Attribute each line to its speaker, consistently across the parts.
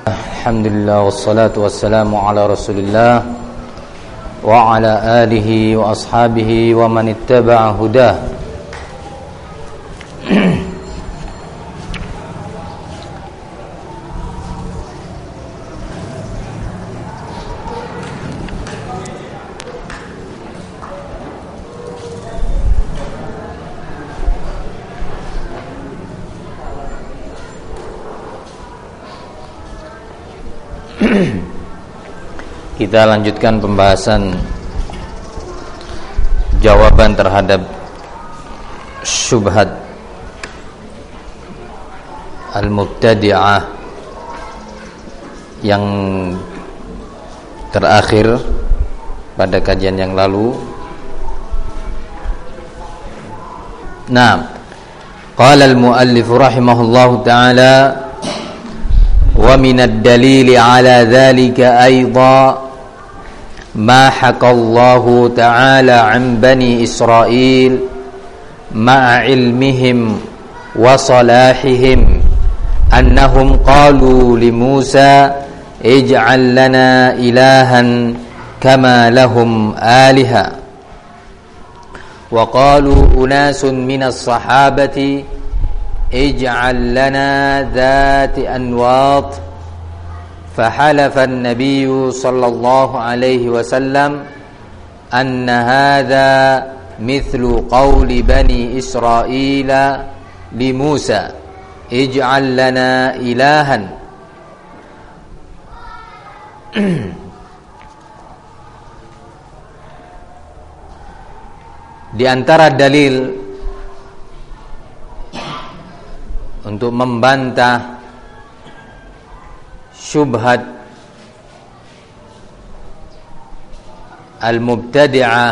Speaker 1: Alhamdulillah wassalatu wassalamu ala Rasulillah wa ala alihi wa ashabihi wa man ittaba'a hudah. Kita lanjutkan pembahasan jawaban terhadap syubhat al-mubtadi'ah yang terakhir pada kajian yang lalu. Nah, qala al-muallif rahimahullahu ta'ala wa minad dalili ala dhalika aidan ما حكى الله تعالى عن بني إسرائيل مع علمهم وصلاحهم أنهم قالوا لموسى اجعل لنا إلها كما لهم آلهة وقالوا أناس من الصحابة اجعل لنا ذات أنواط فحلف النبي صلى الله عليه وسلم أن هذا مثل قول بني إسرائيل لموسى اجعل لنا إلها. Di antara dalil untuk membantah syubhat al-mubtadi'ah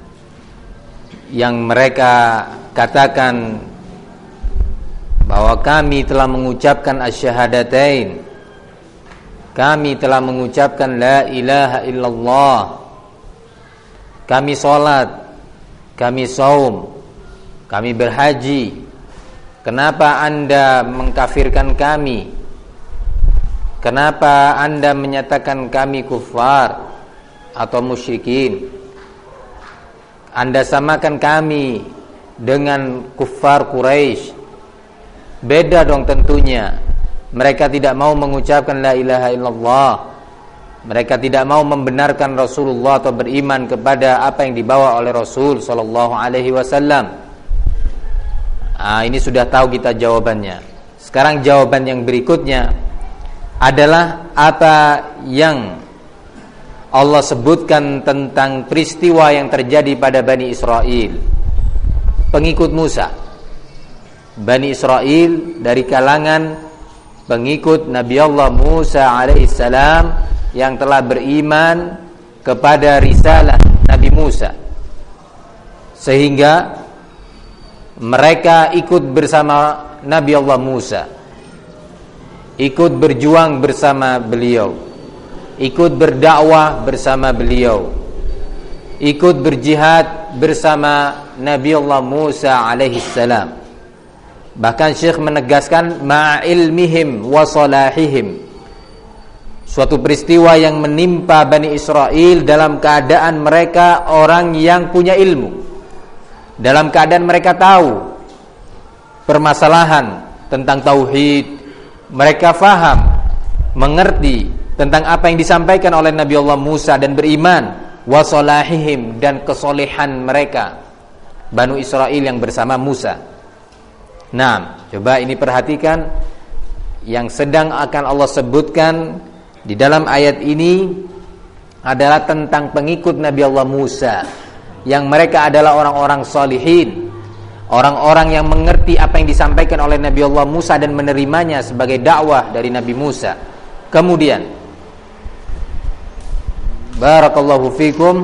Speaker 1: yang mereka katakan bahwa kami telah mengucapkan asyhadatain, kami telah mengucapkan la ilaha illallah, kami salat, kami saum, kami berhaji, kenapa Anda mengkafirkan kami? Kenapa Anda menyatakan kami kufar atau musyrikin? Anda samakan kami dengan kufar Quraisy. Beda dong tentunya. Mereka tidak mau mengucapkan la ilaha illallah. Mereka tidak mau membenarkan Rasulullah atau beriman kepada apa yang dibawa oleh Rasul sallallahu alaihi wasallam. Ini sudah tahu kita jawabannya. Sekarang jawaban yang berikutnya adalah apa yang Allah sebutkan tentang peristiwa yang terjadi pada Bani Israel, pengikut Musa. Bani Israel dari kalangan pengikut Nabi Allah Musa alaihissalam yang telah beriman kepada risalah Nabi Musa, sehingga mereka ikut bersama Nabi Allah Musa, ikut berjuang bersama beliau, ikut berdakwah bersama beliau, ikut berjihad bersama Nabi Allah Musa alaihi salam. Bahkan Syekh menegaskan ma'ilmihim wa salahihim, suatu peristiwa yang menimpa Bani Israel dalam keadaan mereka orang yang punya ilmu, dalam keadaan mereka tahu permasalahan tentang tauhid. Mereka faham, mengerti tentang apa yang disampaikan oleh Nabi Allah Musa dan beriman, wasolahihim, dan kesolehan mereka Banu Israel yang bersama Musa. Nah, coba ini perhatikan yang sedang akan Allah sebutkan di dalam ayat ini adalah tentang pengikut Nabi Allah Musa yang mereka adalah orang-orang solihin, orang-orang yang mengerti apa yang disampaikan oleh Nabi Allah Musa dan menerimanya sebagai dakwah dari Nabi Musa. Kemudian barakallahu fikum,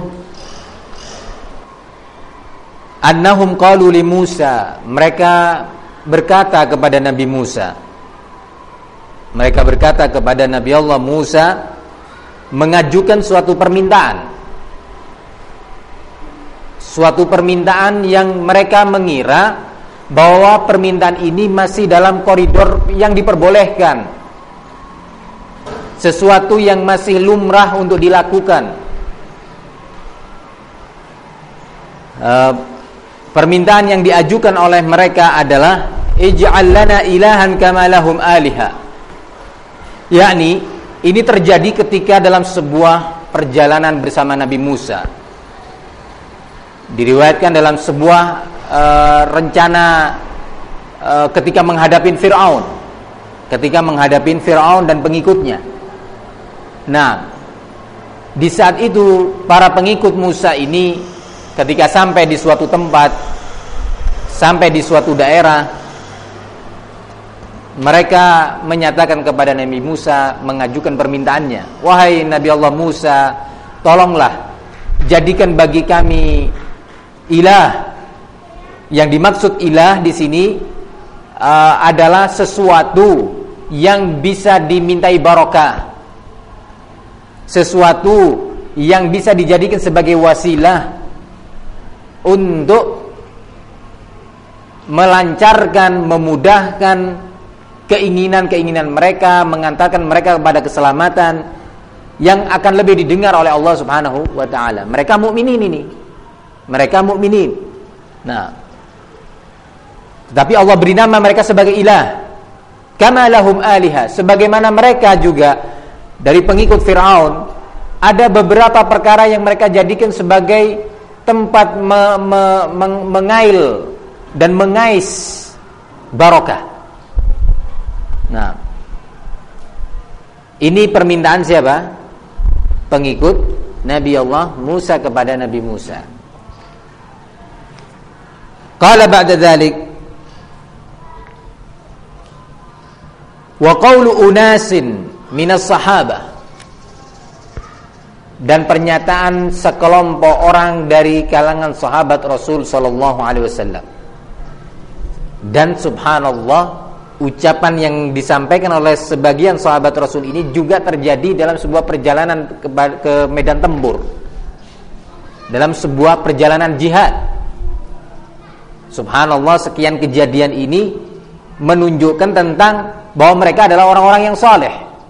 Speaker 1: annahum qalu li Musa, mereka berkata kepada Nabi Musa, mereka berkata kepada Nabi Allah Musa, mengajukan suatu permintaan, suatu permintaan yang mereka mengira bahwa permintaan ini masih dalam koridor yang diperbolehkan. sesuatu yang masih lumrah untuk dilakukan. Permintaan yang diajukan oleh mereka adalah ij'al lana ilahan kama lahum aliha. Yakni ini terjadi ketika dalam sebuah perjalanan bersama Nabi Musa. Diriwayatkan dalam sebuah rencana ketika menghadapi Fir'aun. Ketika menghadapi Fir'aun dan pengikutnya. Nah, di saat itu para pengikut Musa ini ketika sampai di suatu tempat, sampai di suatu daerah, mereka menyatakan kepada Nabi Musa, mengajukan permintaannya, wahai Nabi Allah Musa, tolonglah jadikan bagi kami ilah. Yang dimaksud ilah di sini adalah sesuatu yang bisa dimintai barokah, sesuatu yang bisa dijadikan sebagai wasilah untuk melancarkan, memudahkan keinginan-keinginan mereka, mengantarkan mereka kepada keselamatan yang akan lebih didengar oleh Allah Subhanahu wa taala. Mereka mukminin ini. Mereka mukminin. Nah, tetapi Allah beri nama mereka sebagai ilah. Kama lahum aliha, sebagaimana mereka juga dari pengikut Fir'aun ada beberapa perkara yang mereka jadikan sebagai tempat mengail dan mengais barokah. Nah, ini permintaan siapa? Pengikut Nabi Allah Musa kepada Nabi Musa. Qala ba'da dzalik wa qawlu unasin minas sahabah, dan pernyataan sekelompok orang dari kalangan sahabat Rasul sallallahu alaihi wasallam. Dan subhanallah, ucapan yang disampaikan oleh sebagian sahabat Rasul ini juga terjadi dalam sebuah perjalanan ke medan tempur, dalam sebuah perjalanan jihad. Subhanallah, sekian kejadian ini menunjukkan tentang bahwa mereka adalah orang-orang yang saleh.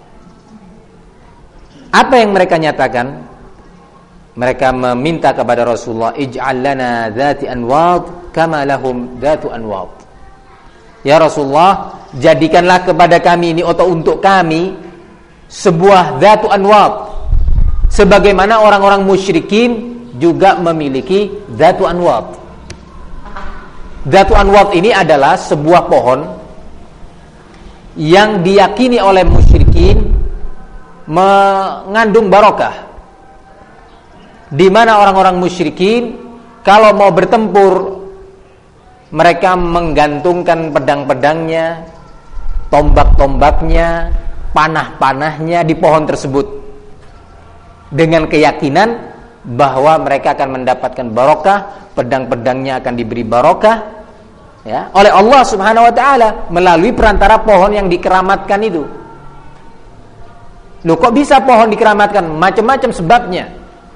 Speaker 1: Apa yang mereka nyatakan? Mereka meminta kepada Rasulullah, ij'al lana dzati anwad kama lahum dzatu anwad. Ya Rasulullah, jadikanlah kepada kami ini atau untuk kami sebuah dzatu anwad, sebagaimana orang-orang musyrikin juga memiliki dzatu anwad. Dzatu anwad ini adalah sebuah pohon yang diyakini oleh musyrikin mengandung barokah, di mana orang-orang musyrikin kalau mau bertempur mereka menggantungkan pedang-pedangnya, tombak-tombaknya, panah-panahnya di pohon tersebut dengan keyakinan bahwa mereka akan mendapatkan barokah, pedang-pedangnya akan diberi barokah, ya, oleh Allah Subhanahu wa taala melalui perantara pohon yang dikeramatkan itu. Loh, kok bisa pohon dikeramatkan? Macam-macam sebabnya.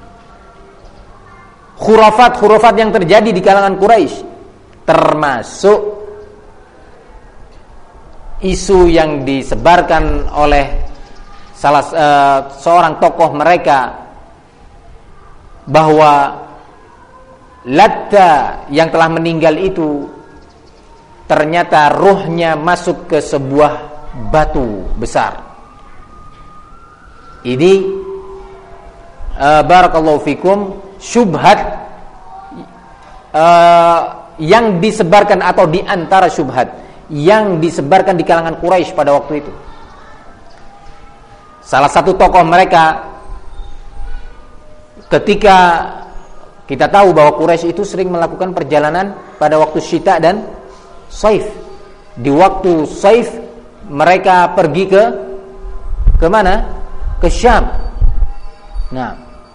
Speaker 1: Khurafat yang terjadi di kalangan Quraisy, termasuk isu yang disebarkan oleh seorang tokoh mereka bahwa Latta yang telah meninggal itu ternyata ruhnya masuk ke sebuah batu besar. Ini barakallahu fikum syubhat yang disebarkan, atau di antara syubhat yang disebarkan di kalangan Quraisy pada waktu itu. Salah satu tokoh mereka, ketika kita tahu bahwa Quraisy itu sering melakukan perjalanan pada waktu syita dan saif. Di waktu saif mereka pergi ke mana? Ke Syam. Nah,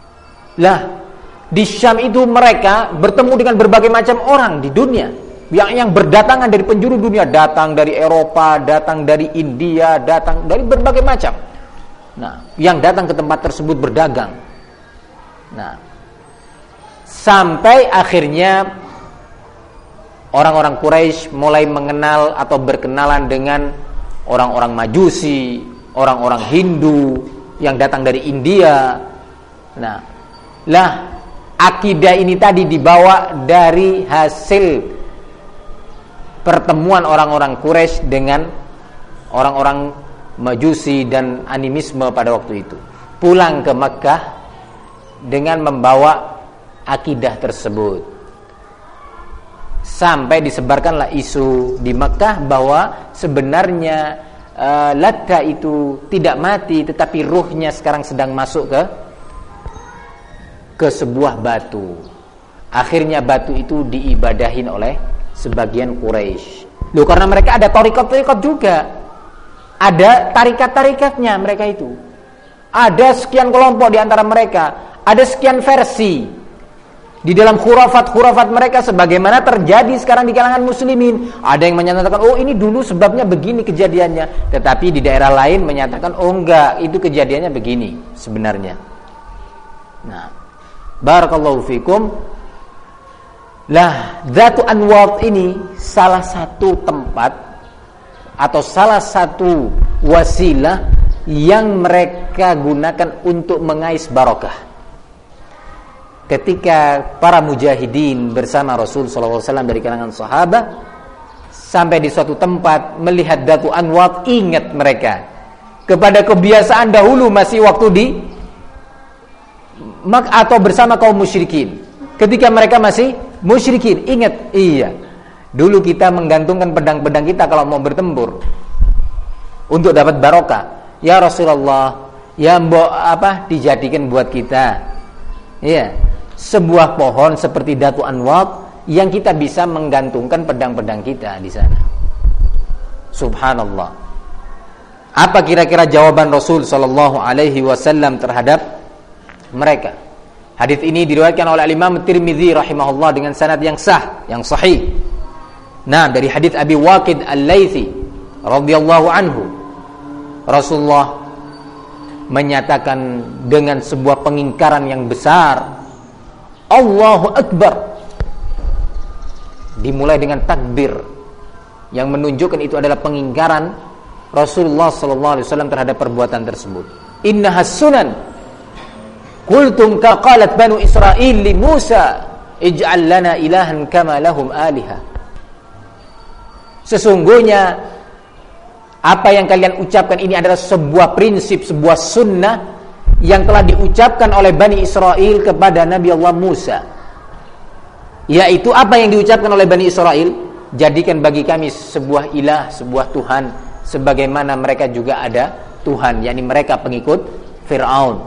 Speaker 1: di Syam itu mereka bertemu dengan berbagai macam orang di dunia yang berdatangan dari penjuru dunia, datang dari Eropa, datang dari India, datang dari berbagai macam. Nah, yang datang ke tempat tersebut berdagang. Nah, sampai akhirnya orang-orang Quraisy mulai mengenal atau berkenalan dengan orang-orang Majusi, orang-orang Hindu, yang datang dari India. Nah, lah akidah ini tadi dibawa dari hasil pertemuan orang-orang Quraisy dengan orang-orang Majusi dan animisme pada waktu itu. Pulang ke Mekah dengan membawa akidah tersebut. Sampai disebarkanlah isu di Mekah bahwa sebenarnya Latta itu tidak mati, tetapi ruhnya sekarang sedang masuk ke sebuah batu. Akhirnya batu itu diibadahin oleh sebagian Quraisy. Loh, karena mereka ada tarikat-tarikat juga. Ada tarikat-tarikatnya mereka itu. Ada sekian kelompok di antara mereka. Ada sekian versi di dalam khurafat-khurafat mereka, sebagaimana terjadi sekarang di kalangan muslimin. Ada yang menyatakan, oh ini dulu sebabnya begini kejadiannya. Tetapi di daerah lain menyatakan, oh enggak, itu kejadiannya begini sebenarnya. Nah, barakallahu fikum. Lah, Dzatu Anwat ini salah satu tempat atau salah satu wasilah yang mereka gunakan untuk mengais barokah. Ketika para mujahidin bersama Rasul SAW dari kalangan sahabat sampai di suatu tempat melihat Dzatu Anwat, ingat mereka kepada kebiasaan dahulu masih waktu di atau bersama kaum musyrikin. Ketika mereka masih musyrikin, ingat, iya, dulu kita menggantungkan pedang-pedang kita kalau mau bertempur untuk dapat barokah. Ya Rasulullah, ya mbok dijadikan buat kita, ya, sebuah pohon seperti Dzatu Anwat yang kita bisa menggantungkan pedang-pedang kita di sana. Subhanallah. Apa kira-kira jawaban Rasul sallallahu alaihi wasallam terhadap mereka? Hadis ini diriwayatkan oleh Imam Tirmidzi rahimahullah dengan sanad yang sah, yang sahih. Nah, dari hadis Abi Waqid Al-Laitsi radhiyallahu anhu, Rasulullah menyatakan dengan sebuah pengingkaran yang besar, Allahu Akbar. Dimulai dengan takbir yang menunjukkan itu adalah pengingkaran Rasulullah sallallahu alaihi wasallam terhadap perbuatan tersebut. Innahas sunan qultum ka qalat banu Israil li Musa ij'al lana ilahan kama lahum aliha. Sesungguhnya apa yang kalian ucapkan ini adalah sebuah prinsip, sebuah sunnah yang telah diucapkan oleh Bani Israel kepada Nabi Allah Musa. Yaitu apa yang diucapkan oleh Bani Israel, jadikan bagi kami sebuah ilah, sebuah Tuhan, sebagaimana mereka juga ada Tuhan, yakni mereka pengikut Fir'aun.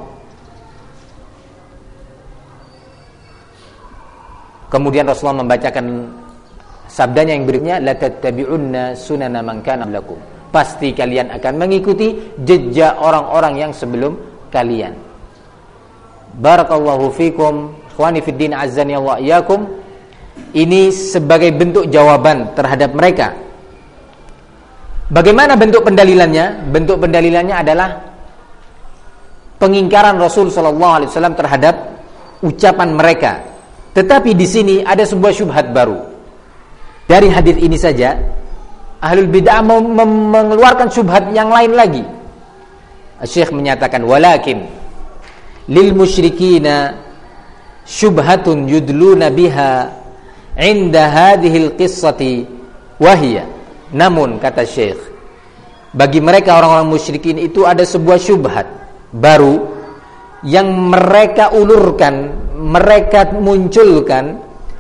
Speaker 1: Kemudian Rasulullah membacakan sabdanya yang berikutnya, la tattabi'unna sunana man kana qablakum. Pasti kalian akan mengikuti jejak orang-orang yang sebelum kalian. Barakallahu fikum, ikhwani fid din, azzani Allah iyyakum. Ini sebagai bentuk jawaban terhadap mereka. Bagaimana bentuk pendalilannya? Bentuk pendalilannya adalah pengingkaran Rasul sallallahu alaihi wasallam terhadap ucapan mereka. Tetapi di sini ada sebuah syubhat baru. Dari hadis ini saja Ahlul Bid'ah mengeluarkan syubhat yang lain lagi. Syekh menyatakan, walakin lil musyrikina syubhatun yudluna biha inda hadhil qissati wahiyya. Namun kata Syekh, bagi mereka orang-orang musyrikin itu ada sebuah syubhat baru yang mereka ulurkan, mereka munculkan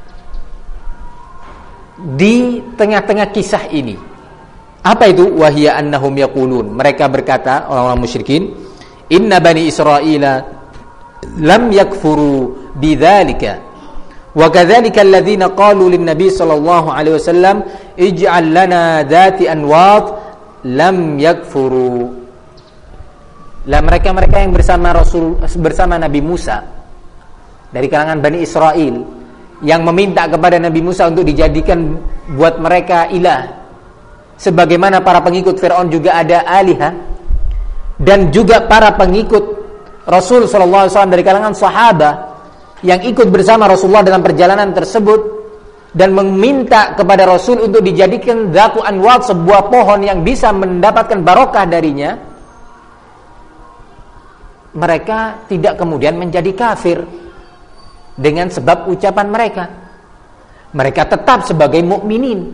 Speaker 1: di tengah-tengah kisah ini. Apa itu? Wahiyya annahum yaqulun, mereka berkata, orang-orang musyrikin, inna bani Israila lam yakfuru bidzalika wa kadzalika alladhina qalu lin nabi sallallahu alaihi wasallam ij'al lana dzati anwat lam yakfuru. Lah mereka-mereka yang bersama Nabi Musa dari kalangan Bani Israel yang meminta kepada Nabi Musa untuk dijadikan buat mereka ilah, sebagaimana para pengikut Fir'aun juga ada alihah, dan juga para pengikut Rasul sallallahu alaihi wasallam dari kalangan sahabat yang ikut bersama Rasulullah dalam perjalanan tersebut dan meminta kepada Rasul untuk dijadikan Dzatu Anwat, sebuah pohon yang bisa mendapatkan barokah darinya. mereka tidak kemudian menjadi kafir dengan sebab ucapan mereka. Mereka tetap sebagai mukminin.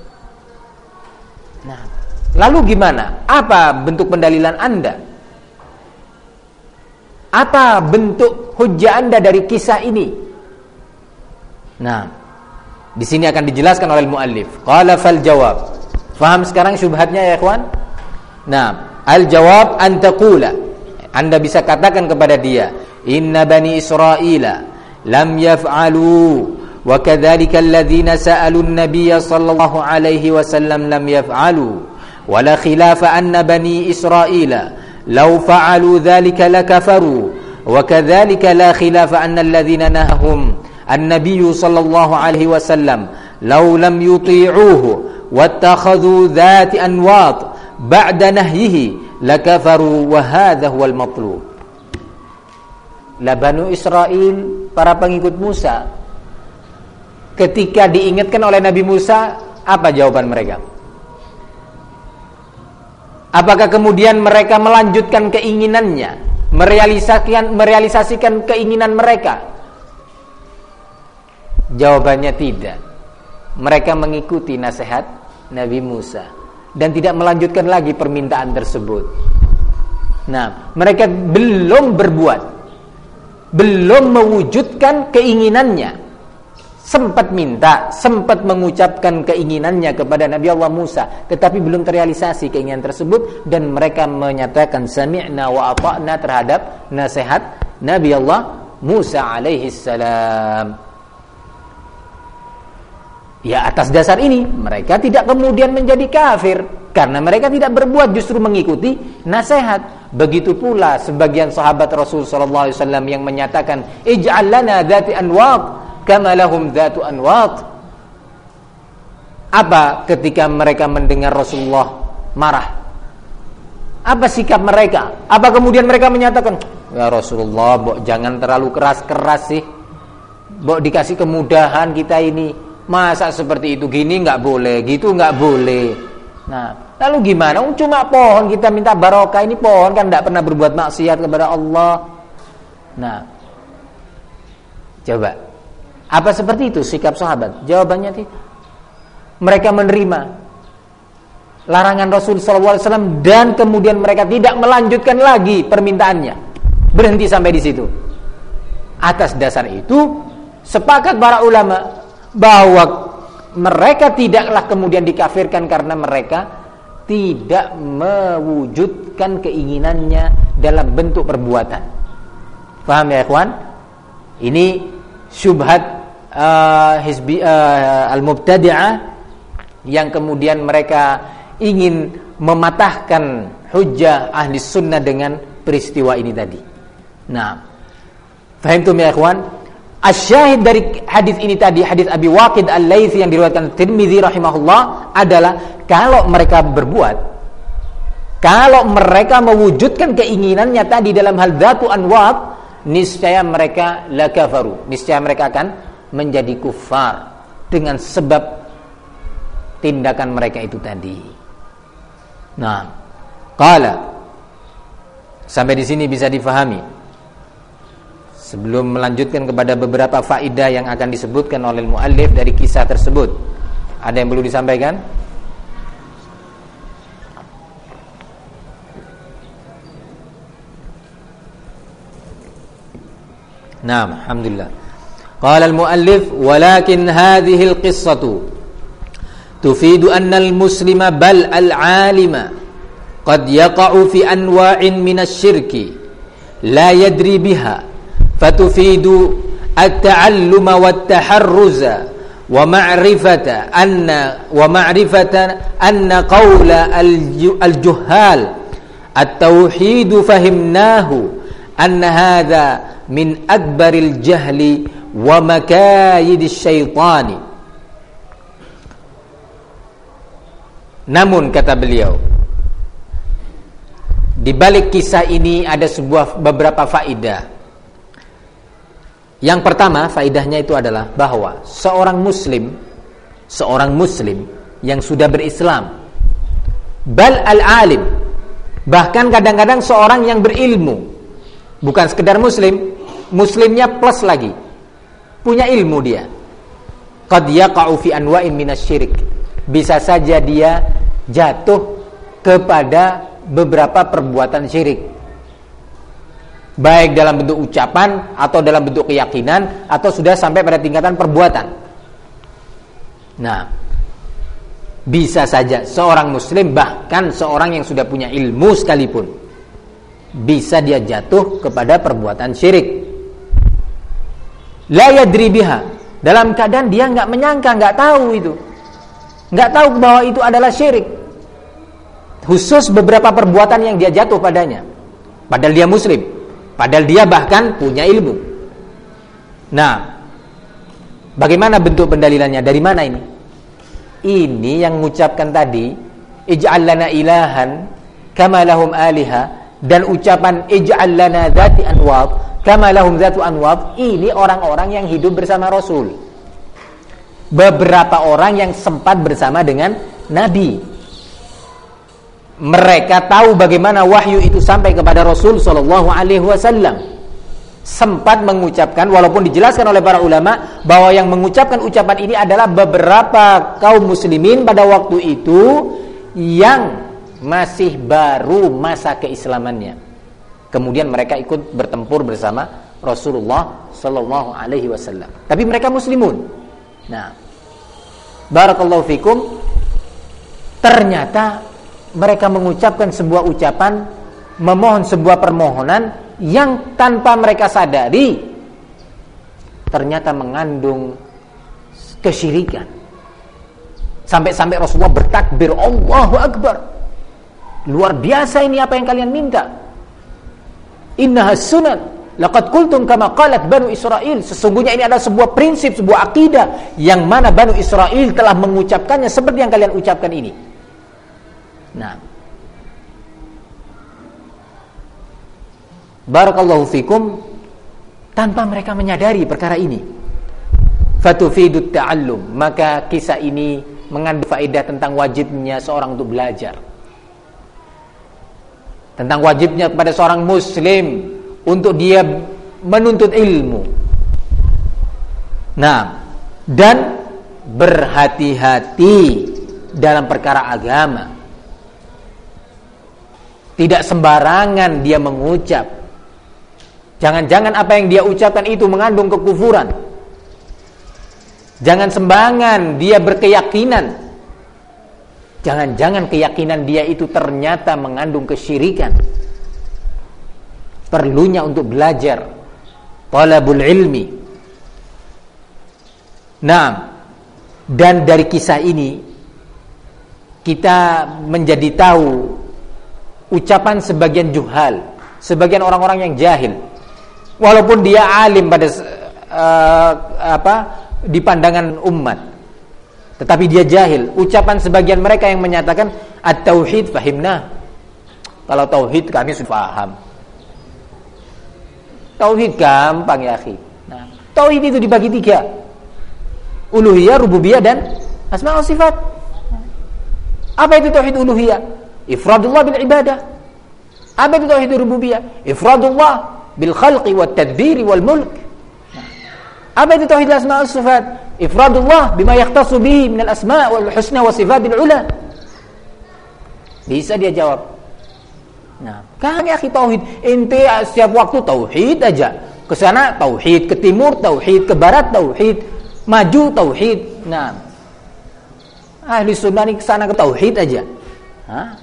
Speaker 1: Nah, lalu gimana? Apa bentuk pendalilan Anda? Apa bentuk hujjah Anda dari kisah ini? Nah, di sini akan dijelaskan oleh muallif. Qala fal jawab. Faham sekarang syubhatnya ya ikhwan? Nah, al jawab an taqula. Anda bisa katakan kepada dia, inna bani Israila lam yaf'alu wa kadzalika alladhina sa'alu an-nabiy sallallahu alaihi wasallam lam yaf'alu wa la khilafa anna bani Israila law fa'alu dzalika lakafaru wa kadzalika la khilafa anna alladhina nahahum an-nabiy sallallahu alaihi wasallam law lam yuti'uhu wattakhadhu dzati anwat ba'da nahyihi lakafaru wa hadha huwal matlub. La Banu Israil, para pengikut Musa, ketika diingatkan oleh Nabi Musa, apa jawaban mereka? Apakah kemudian mereka melanjutkan keinginannya, merealisasikan keinginan mereka? Jawabannya tidak. Mereka mengikuti nasihat Nabi Musa dan tidak melanjutkan lagi permintaan tersebut. Nah, mereka belum berbuat, belum mewujudkan keinginannya. Sempat minta, sempat mengucapkan keinginannya kepada Nabi Allah Musa, tetapi belum terrealisasi keinginan tersebut, dan mereka menyatakan sami'na wa ata'na terhadap nasihat Nabi Allah Musa alaihi salam. Ya, atas dasar ini mereka tidak kemudian menjadi kafir karena mereka tidak berbuat, justru mengikuti nasihat. Begitu pula sebagian sahabat Rasul sallallahu alaihi wasallam yang menyatakan ij'al lana dzati anwat kama lahum dzatu anwat. Apa ketika mereka mendengar Rasulullah marah? Apa sikap mereka? Apa kemudian mereka menyatakan, ya Rasulullah, Mbok jangan terlalu keras-keras sih. Mbok dikasih kemudahan kita ini. Masa seperti itu, gini nggak boleh, gitu nggak boleh. Nah, lalu gimana? Cuma pohon kita minta barokah, ini pohon kan nggak pernah berbuat maksiat kepada Allah. Nah, coba, apa seperti itu sikap sahabat? Jawabannya tidak. Mereka menerima larangan Rasul SAW dan kemudian mereka tidak melanjutkan lagi permintaannya. Berhenti sampai di situ. Atas dasar itu, sepakat para ulama bahwa mereka tidaklah kemudian dikafirkan karena mereka tidak mewujudkan keinginannya dalam bentuk perbuatan. Paham ya ikhwan? Ini syubhat al-mubtadi'ah yang kemudian mereka ingin mematahkan hujjah ahli sunnah dengan peristiwa ini tadi. Nah, fahimtum ya ikhwan? Asyahid dari hadis ini tadi, hadis Abi Waqid Al-Laitsi yang diriwayatkan Tirmidzi rahimahullah adalah kalau mereka berbuat, kalau mereka mewujudkan keinginannya tadi dalam hal dzatu anwat, niscaya mereka la kafaru, niscaya mereka akan menjadi kufar dengan sebab tindakan mereka itu tadi. Nah, qala, sampai di sini bisa difahami. Sebelum melanjutkan kepada beberapa faedah yang akan disebutkan oleh muallif dari kisah tersebut, ada yang perlu disampaikan? Naam, alhamdulillah. Qala al-muallif, walakin hadhihi al-qissatu tufidu anna al-muslima bal al-alima qad yaqa'u fi anwa'in min asy-syirki la yadri biha fatufidu at-ta'alluma wat-taharruza wa ma'rifata anna qawla al-juhal at-tauhid fahimnahu anna hadha min akbaril jahli wa makayidis syaitani. Namun kata beliau, di balik kisah ini ada beberapa faedah. Yang pertama, faedahnya itu adalah bahwa seorang muslim yang sudah berislam, bal al-alim, bahkan kadang-kadang seorang yang berilmu, Bukan sekedar muslim, muslimnya plus lagi. Punya ilmu dia. Qad yaqa'u fi anwa'in minasyirik. Bisa saja dia jatuh kepada beberapa perbuatan syirik. Baik dalam bentuk ucapan atau dalam bentuk keyakinan atau sudah sampai pada tingkatan perbuatan. Nah, bisa saja seorang muslim, bahkan seorang yang sudah punya ilmu sekalipun, bisa dia jatuh kepada perbuatan syirik. La yadri biha, dalam keadaan dia enggak menyangka, enggak tahu itu. Enggak tahu bahwa itu adalah syirik. Khusus beberapa perbuatan yang dia jatuh padanya. Padahal dia muslim, padahal dia bahkan punya ilmu. Nah, bagaimana bentuk pendalilannya? Dari mana ini? Ini yang mengucapkan tadi, ij'al lana ilahan kama lahum aliha, dan ucapan ij'al lana dzati anwab kama lahum dzatu anwab, ini orang-orang yang hidup bersama Rasul. Beberapa orang yang sempat bersama dengan Nabi. Mereka tahu bagaimana wahyu itu sampai kepada Rasul sallallahu alaihi wasallam. Sempat mengucapkan, walaupun dijelaskan oleh para ulama bahwa yang mengucapkan ucapan ini adalah beberapa kaum muslimin pada waktu itu yang masih baru masa keislamannya. Kemudian mereka ikut bertempur bersama Rasulullah sallallahu alaihi wasallam. Tapi mereka muslimun. Nah, barakallahu fikum, ternyata mereka mengucapkan sebuah ucapan, memohon sebuah permohonan yang tanpa mereka sadari ternyata mengandung kesyirikan. Sampai-sampai Rasulullah bertakbir, Allahu Akbar, luar biasa ini apa yang kalian minta. Innahas sunan, laqad qultum kama qalat Banu Israil. Sesungguhnya ini adalah sebuah prinsip, sebuah akidah yang mana Banu Israil telah mengucapkannya seperti yang kalian ucapkan ini. Nah, barakallahu fikum, tanpa mereka menyadari perkara ini. Fatufidut ta'allum, maka kisah ini mengandung faedah tentang wajibnya seorang untuk belajar. Tentang wajibnya kepada seorang muslim untuk dia menuntut ilmu. Nah, dan berhati-hati dalam perkara agama. Tidak sembarangan dia mengucap. Jangan-jangan apa yang dia ucapkan itu mengandung kekufuran. Jangan sembarangan dia berkeyakinan. Jangan-jangan keyakinan dia itu ternyata mengandung kesyirikan. Perlunya untuk belajar, talabul ilmi. Nah, dan dari kisah ini kita menjadi tahu ucapan sebagian juhal, sebagian orang-orang yang jahil, walaupun dia alim pada di pandangan umat, tetapi dia jahil. Ucapan sebagian mereka yang menyatakan at-tauhid fahimna, kalau tauhid kami sudah paham. Tauhid gampang ya akhi. Nah, tauhid itu dibagi 3. Uluhiyah, rububiyah, dan asma wa sifat. Apa itu tauhid uluhiyah? Ifradullah bil ibadah. Apa itu tauhid rububiyah? Ifradullah bil khalqi wat tadbiri wal mulk. Apa itu tauhid asma wa sifat? Ifradullah bima yahtassu bihi min al asma wal husna wa sifatil ula. Bisa dia jawab. Nah, kan ya akhi, tauhid ente setiap waktu tauhid aja. Ke sana tauhid, ke timur tauhid, ke barat tauhid, maju tauhid. Nah, ahli sunnah ini ke sana ke tauhid aja. Hah?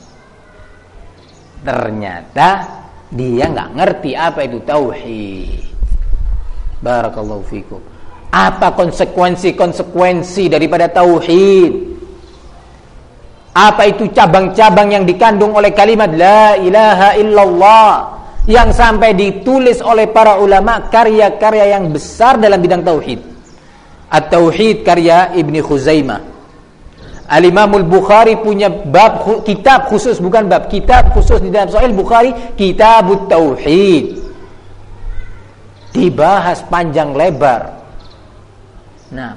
Speaker 1: Ternyata dia enggak ngerti apa itu tauhid. Barakallahu fikum. Apa konsekuensi daripada tauhid? Apa itu cabang-cabang yang dikandung oleh kalimat la ilaha illallah yang sampai ditulis oleh para ulama, karya-karya yang besar dalam bidang tauhid. At-Tauhid karya Ibnu Khuzaimah. Al-Imamul Bukhari punya bab, kitab khusus, bukan bab, kitab khusus di dalam Sahih Bukhari, Kitabut Tauhid. Dibahas panjang lebar. Nah,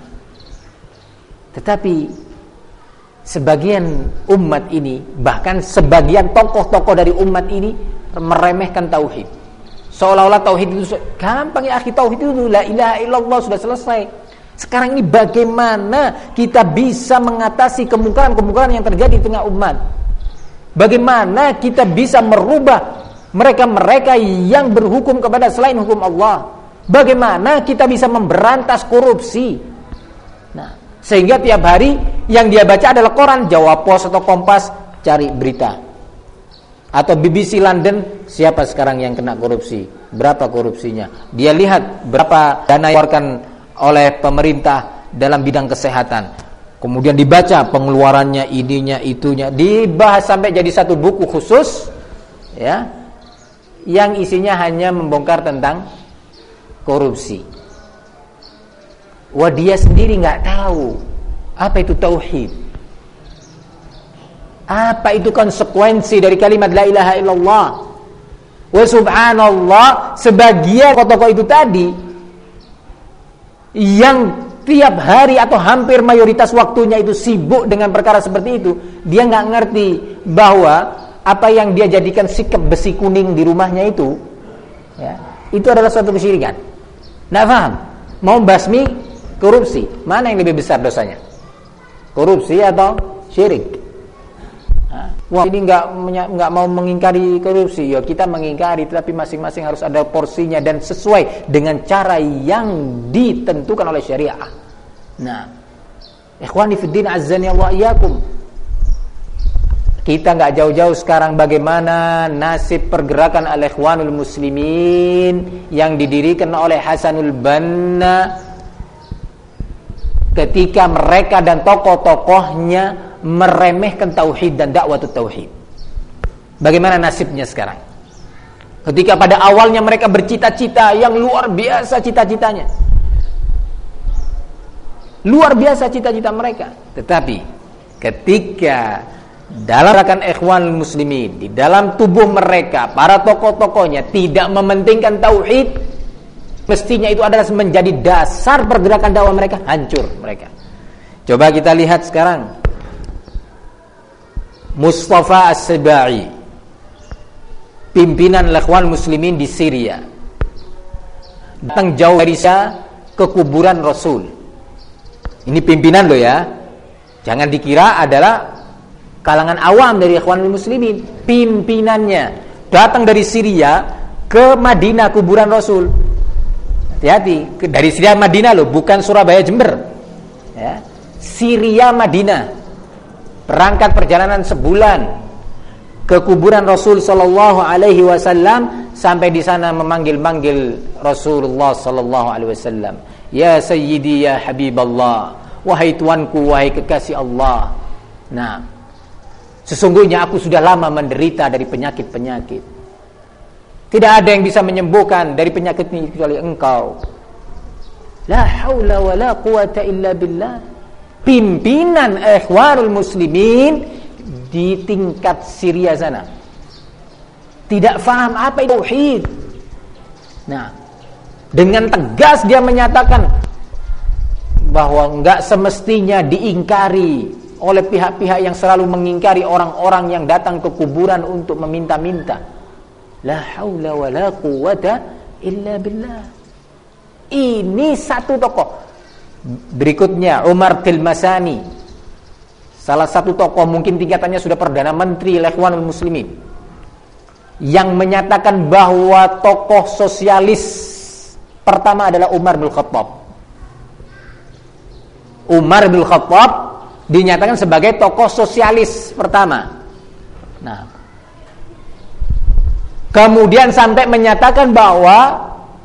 Speaker 1: tetapi sebagian umat ini, bahkan sebagian tokoh-tokoh dari umat ini meremehkan tauhid. Seolah-olah tauhid itu gampang ya akhi, tauhid itu la ilaha illallah sudah selesai. Sekarang ini bagaimana kita bisa mengatasi kemungkaran-kemungkaran yang terjadi di tengah umat? Bagaimana kita bisa merubah mereka-mereka yang berhukum kepada selain hukum Allah? Bagaimana kita bisa memberantas korupsi? Nah, sehingga tiap hari yang dia baca adalah koran, Jawa Pos atau Kompas, cari berita. Atau BBC London, siapa sekarang yang kena korupsi? Berapa korupsinya? Dia lihat berapa dana yang dikeluarkan oleh pemerintah dalam bidang kesehatan. Kemudian dibaca pengeluarannya, ininya, itunya, dibahas sampai jadi satu buku khusus, ya, yang isinya hanya membongkar tentang korupsi. Wah, dia sendiri nggak tahu apa itu tauhid, apa itu konsekuensi dari kalimat la ilaha illallah. Wa subhanallah, sebagian tokoh itu tadi yang tiap hari atau hampir mayoritas waktunya itu sibuk dengan perkara seperti itu, dia nggak ngerti bahwa apa yang dia jadikan sikap besi kuning di rumahnya itu, ya, itu adalah suatu kesyirikan. Nggak paham, mau basmi korupsi, mana yang lebih besar dosanya? Korupsi atau syirik? Wah, ini nggak mau mengingkari korupsi, ya kita mengingkari, tapi masing-masing harus ada porsinya dan sesuai dengan cara yang ditentukan oleh syariah. Nah, ikhwani fiddin azzani Allah iyyakum, kita nggak jauh-jauh sekarang bagaimana nasib pergerakan al-Ikhwanul Muslimin yang didirikan oleh Hasanul Banna ketika mereka dan tokoh-tokohnya meremehkan tauhid dan dakwah tauhid. Bagaimana nasibnya sekarang? Ketika pada awalnya mereka bercita-cita yang luar biasa, cita-citanya luar biasa, cita-cita mereka, tetapi ketika dalam gerakan Ikhwanul Muslimin, di dalam tubuh mereka para tokoh-tokohnya tidak mementingkan tauhid, mestinya itu adalah menjadi dasar pergerakan dakwah mereka, hancur mereka. Coba kita lihat sekarang Mustafa As-Sibai, pimpinan Ikhwanul Muslimin di Syria, datang jauh dari Syria ke kuburan Rasul. Ini pimpinan loh ya, jangan dikira adalah kalangan awam dari Ikhwanul Muslimin. Pimpinannya datang dari Syria ke Madinah, kuburan Rasul. Hati-hati, dari Syria Madinah loh, bukan Surabaya Jember, ya. Syria Madinah. Berangkat perjalanan sebulan ke kuburan Rasul sallallahu alaihi wasallam, sampai di sana memanggil-manggil Rasulullah sallallahu alaihi wasallam, ya sayyidi ya habiballah, wahai tuanku, wahai kekasih Allah. Nah, sesungguhnya aku sudah lama menderita dari penyakit-penyakit. Tidak ada yang bisa menyembuhkan dari penyakit ini kecuali engkau. La haula wala quwata illa billah. Pimpinan Ikhwanul Muslimin di tingkat Syria sana tidak faham apa itu tauhid. Nah, dengan tegas dia menyatakan bahwa enggak semestinya diingkari oleh pihak-pihak yang selalu mengingkari orang-orang yang datang ke kuburan untuk meminta-minta. La haula wala quwata illa billah. Ini satu tokoh. Berikutnya Umar Tilmasani, salah satu tokoh mungkin tingkatannya sudah Perdana Menteri Ikhwanul Muslimin, yang menyatakan bahwa tokoh sosialis pertama adalah Umar bin Khattab. Umar bin Khattab dinyatakan sebagai tokoh sosialis pertama. Nah, kemudian sampai menyatakan bahwa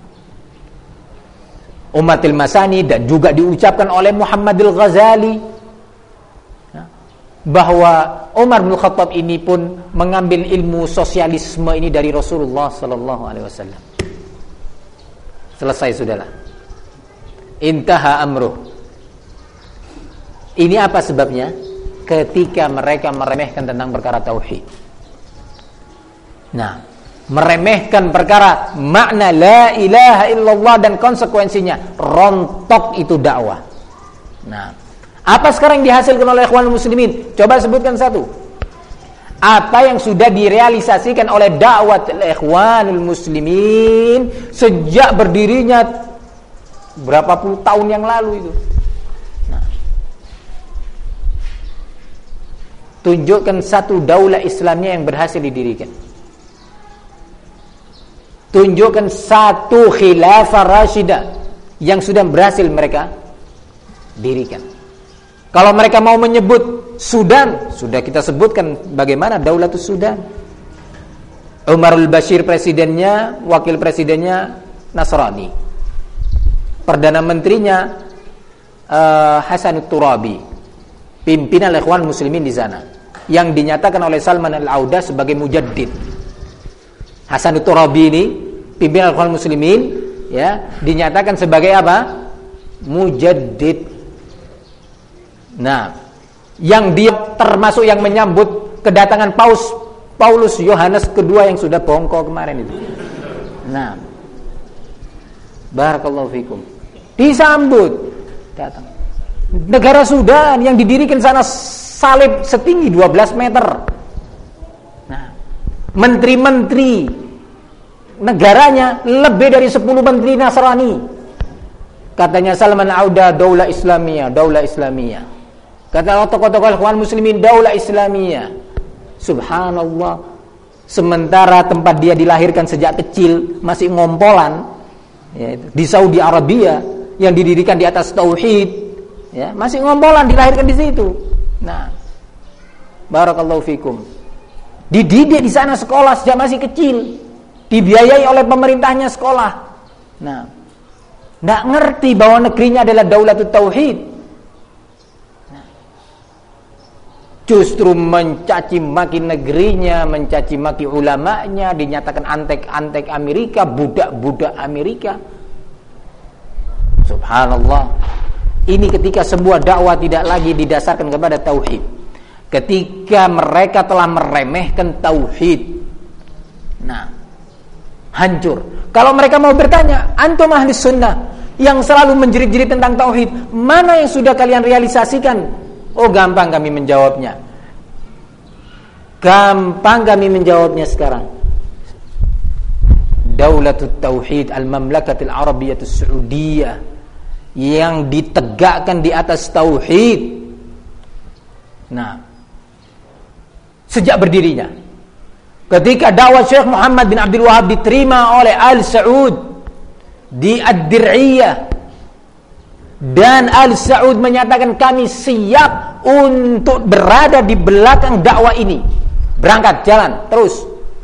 Speaker 1: Umar Tilmasani dan juga diucapkan oleh Muhammad Al-Ghazali bahwa Umar bin Khattab ini pun mengambil ilmu sosialisme ini dari Rasulullah sallallahu alaihi wasallam. Selesai sudahlah. Intaha amruh. Ini apa sebabnya? Ketika mereka meremehkan tentang perkara tauhid. Nah, meremehkan perkara makna la ilaha illallah dan konsekuensinya, rontok itu dakwah. Nah, apa sekarang yang dihasilkan oleh Ikhwanul Muslimin? Coba sebutkan satu. apa yang sudah direalisasikan oleh dakwah Ikhwanul Muslimin sejak berdirinya berapa puluh tahun yang lalu itu. Nah, tunjukkan satu daulah Islamnya yang berhasil didirikan. Tunjukkan satu khilafah rasyidah yang sudah berhasil mereka dirikan. Kalau mereka mau menyebut Sudan, sudah kita sebutkan bagaimana Daulatus Sudan. Umarul Bashir presidennya, wakil presidennya Nasrani. Perdana menterinya Hasanut Turabi, pimpinan Ikhwan Muslimin di sana, yang dinyatakan oleh Salman Al-Auda sebagai mujaddid. Hasanut Turabi ini pimpinan Ikhwan Muslimin, ya, dinyatakan sebagai apa? Mujaddid. Nah, yang dia termasuk yang menyambut kedatangan Paulus Yohanes kedua yang sudah bongkok kemarin itu. Nah, barakallahu fikum. Disambut, datang. Negara Sudan yang didirikan sana salib setinggi 12 meter. Nah, menteri-menteri negaranya lebih dari 10 menteri Nasrani. Katanya Salman Auda, daulah Islamiyah, daulah Islamiyah. Kata tokoh-tokoh Ikhwan Muslimin, daulah Islamiyah. Subhanallah. Sementara tempat dia dilahirkan sejak kecil masih ngompolan, ya, di Saudi Arabia yang didirikan di atas tauhid, ya, masih ngompolan dilahirkan di situ. Nah, barakallahu fikum. Dididik di sana sekolah sejak masih kecil, dibiayai oleh pemerintahnya sekolah. Nah, nggak ngerti bahwa negerinya adalah daulatut tauhid. Justru mencaci maki negerinya, mencaci maki ulamanya, dinyatakan antek-antek Amerika, budak-budak Amerika. Subhanallah. Ini ketika sebuah dakwah tidak lagi didasarkan kepada tauhid. Ketika mereka telah meremehkan tauhid. Nah, hancur. Kalau mereka mau bertanya, antum ahli sunnah yang selalu menjerit-jerit tentang tauhid, mana yang sudah kalian realisasikan? Oh, gampang kami menjawabnya. Gampang kami menjawabnya sekarang. Daulatut Tauhid Al-Mamlakatil Arabiyatus Saudiyah yang ditegakkan di atas tauhid. Nah, sejak berdirinya, ketika dakwah Syekh Muhammad bin Abdul Wahab diterima oleh Al Saud di Ad-Dir'iyah, dan Al Saud menyatakan kami siap untuk berada di belakang dakwah ini, berangkat jalan terus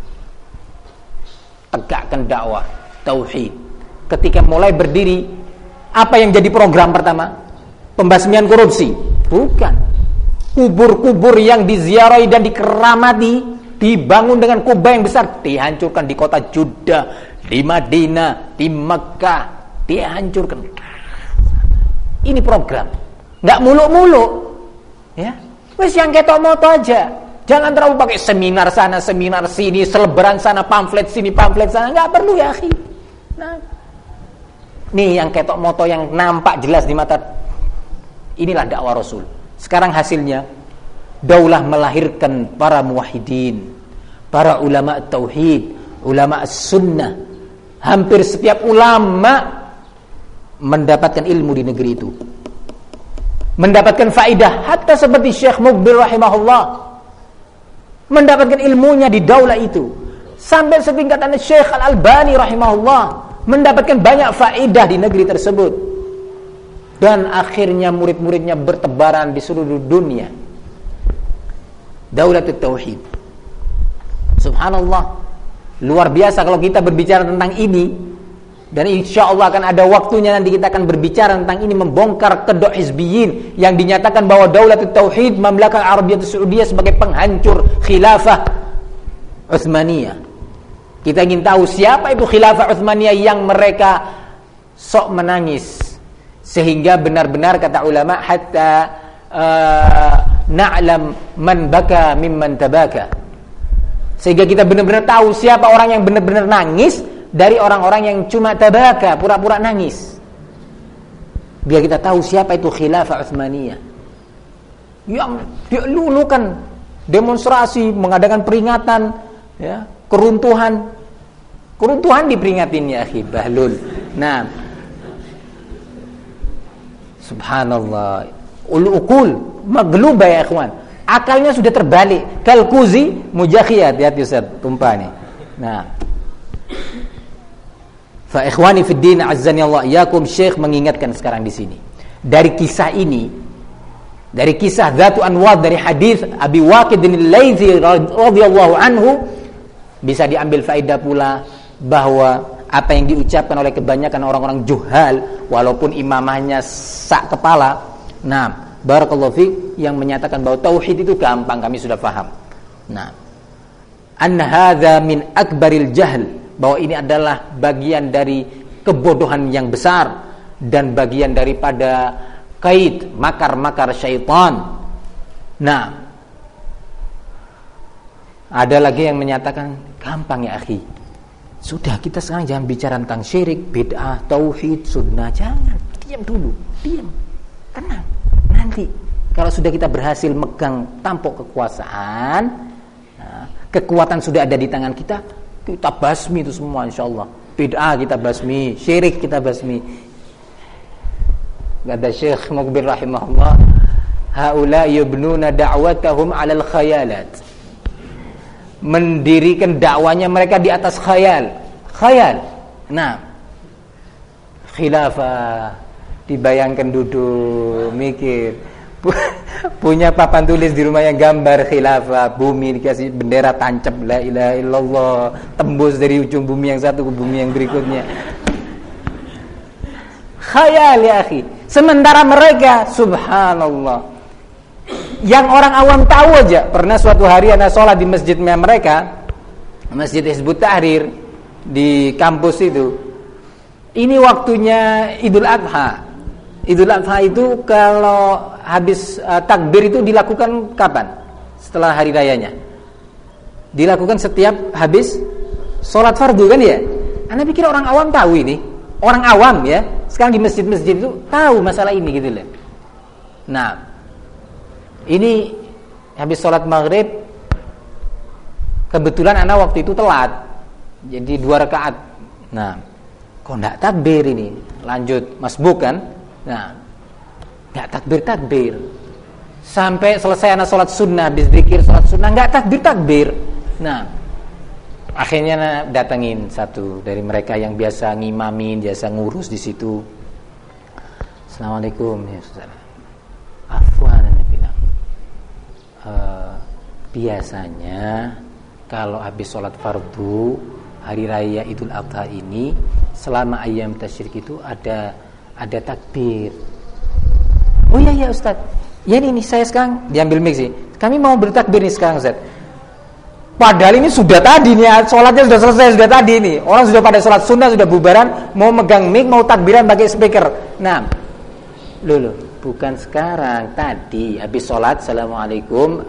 Speaker 1: tegakkan dakwah tauhid. Ketika mulai berdiri, apa yang jadi program pertama? Pembasmian korupsi? Bukan. Kubur-kubur yang diziarahi dan dikeramati dibangun dengan kubah yang besar, dihancurkan di kota Jeddah, di Madinah, di Mekah, dihancurkan. Ini program, nggak muluk-muluk, ya. Wes yang ketok moto aja, jangan terlalu pakai seminar sana, seminar sini, selebaran sana, pamflet sini, pamflet sana, nggak perlu ya, akhi. Nah, nih yang ketok moto yang nampak jelas di mata, inilah dakwah Rasul. Sekarang hasilnya, daulah melahirkan para muwahhidin, para ulama tauhid, ulama sunnah. Hampir setiap ulama mendapatkan ilmu di negeri itu, mendapatkan faidah, hatta seperti Syekh Muqbil rahimahullah mendapatkan ilmunya di daulah itu, sampai setingkatan Syekh Al-Albani rahimahullah mendapatkan banyak faidah di negeri tersebut, dan akhirnya murid-muridnya bertebaran di seluruh dunia. Daulatut Tauhid, subhanallah, luar biasa kalau kita berbicara tentang ini. Dan insya Allah akan ada waktunya nanti kita akan berbicara tentang ini, membongkar kedok hizbiyin yang dinyatakan bahwa Daulatut Tauhid Mamlakah Arabiyatus Saudiyah sebagai penghancur khilafah Utsmaniyah. Kita ingin tahu siapa itu khilafah Utsmaniyah yang mereka sok menangis, sehingga benar-benar kata ulama hatta na'lam man baka mimman tabaka, sehingga kita benar-benar tahu siapa orang yang benar-benar nangis dari orang-orang yang cuma tabaka, pura-pura nangis. Biar kita tahu siapa itu khilafah Utsmaniyah yang dilulukan demonstrasi, mengadakan peringatan, ya, keruntuhan diperingatin ya akhi Bahlul. Nah, subhanallah, ukul magluba ya ikhwan, akalnya sudah terbalik, kalkuzi mujakhiyat, hati Ustaz, tumpah nih. Nah, fa ikhwani fid din azzani Allah yakum, Syekh mengingatkan sekarang di sini dari kisah ini, dari kisah Dzatu Anwar, dari hadis Abi Waqid al-Laitsi radhiyallahu anhu, bisa diambil faedah pula bahwa apa yang diucapkan oleh kebanyakan orang-orang juhal walaupun imamahnya sak kepala, nah barakallahu fiik, yang menyatakan bahwa tauhid itu gampang, kami sudah paham. Nah, an hadza min akbaril jahl, bahwa ini adalah bagian dari kebodohan yang besar dan bagian daripada kait makar-makar syaitan. Nah, ada lagi yang menyatakan gampang ya akhi, sudah kita sekarang jangan bicara tentang syirik, bid'ah, tauhid, sunnah, jangan, diam dulu, diam, tenang. Nanti kalau sudah kita berhasil megang tampuk kekuasaan, nah, kekuatan sudah ada di tangan kita, kita basmi itu semua insyaallah. Bid'ah kita basmi, syirik kita basmi. Kata Syekh Muqbil rahimahullah, haula yubnuna da'watahum 'alal khayalat. Mendirikan dakwanya mereka di atas khayal. Nah, khilafah, dibayangkan duduk mikir, punya papan tulis di rumahnya gambar khilafah, bumi dikasih bendera tancap la ilaha illallah, tembus dari ujung bumi yang satu ke bumi yang berikutnya. Khayal ya akhi. Sementara mereka subhanallah, yang orang awam tahu aja. Pernah suatu hari ana sholat di masjidnya mereka, Masjid Hizbut Tahrir di kampus itu. Ini waktunya Idul Adha. Idul Adha itu kalau habis takbir itu dilakukan kapan? Setelah hari rayanya. Dilakukan setiap habis sholat fardu kan ya? Ana pikir orang awam tahu ini. Orang awam ya, sekarang di masjid-masjid itu tahu masalah ini gitu loh. Nah, ini habis sholat maghrib, kebetulan anak waktu itu telat, jadi 2 rakaat. Nah, kok enggak takbir ini? Lanjut masbuk kan? Nah, enggak takbir. Sampai selesai anak sholat sunnah, habis zikir sholat sunnah, enggak takbir. Nah, akhirnya datengin satu dari mereka yang biasa ngimamin, biasa ngurus di situ. Assalamualaikum ya saudara. Afwan, anda bilang, biasanya kalau habis sholat fardu hari raya Idul Adha ini, selama ayam tasyrik itu ada takbir. Oh iya Ustaz. Ya ini saya sekarang diambil mic sih. Kami mau bertakbir nih sekarang Ustaz. Padahal ini sudah tadi nih, sholatnya sudah selesai, sudah tadi nih. Orang sudah pada sholat sunnah, sudah bubaran, mau megang mic, mau takbiran pakai speaker. Nah, loh, bukan sekarang. Tadi habis sholat, assalamualaikum,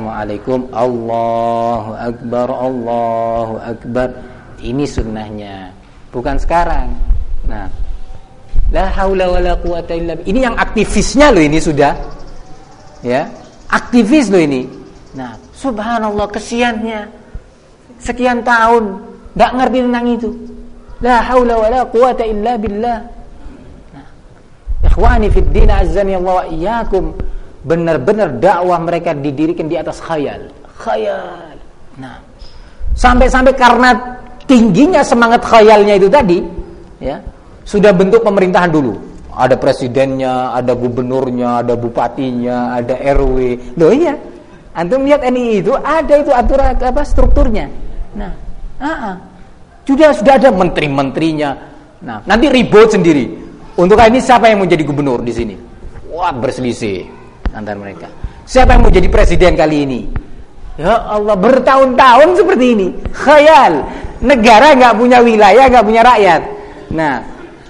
Speaker 1: Allahu Akbar. Ini sunnahnya, bukan sekarang. Nah, la haula wala quwata illa billah. Ini yang aktivisnya loh ini sudah, ya, aktivis loh ini. Nah, subhanallah, kesiannya sekian tahun enggak ngerti tentang itu. La haula wala quwata illa billah. Nah, ikhwani fid din azzani Allah wa iyyakum, benar-benar dakwah mereka didirikan di atas khayal. Nah, sampai karena tingginya semangat khayalnya itu tadi, ya, sudah bentuk pemerintahan dulu. Ada presidennya, ada gubernurnya, ada bupatinya, ada RW. Loh iya, antum lihat NII itu ada itu aturan apa strukturnya. Nah, sudah ada menteri-menterinya. Nah, nanti ribut sendiri. Untuk ini siapa yang mau jadi gubernur di sini? Wah, berselisih antar mereka. Siapa yang mau jadi presiden kali ini? Ya Allah, bertahun-tahun seperti ini. Khayal. Negara enggak punya wilayah, enggak punya rakyat. Nah,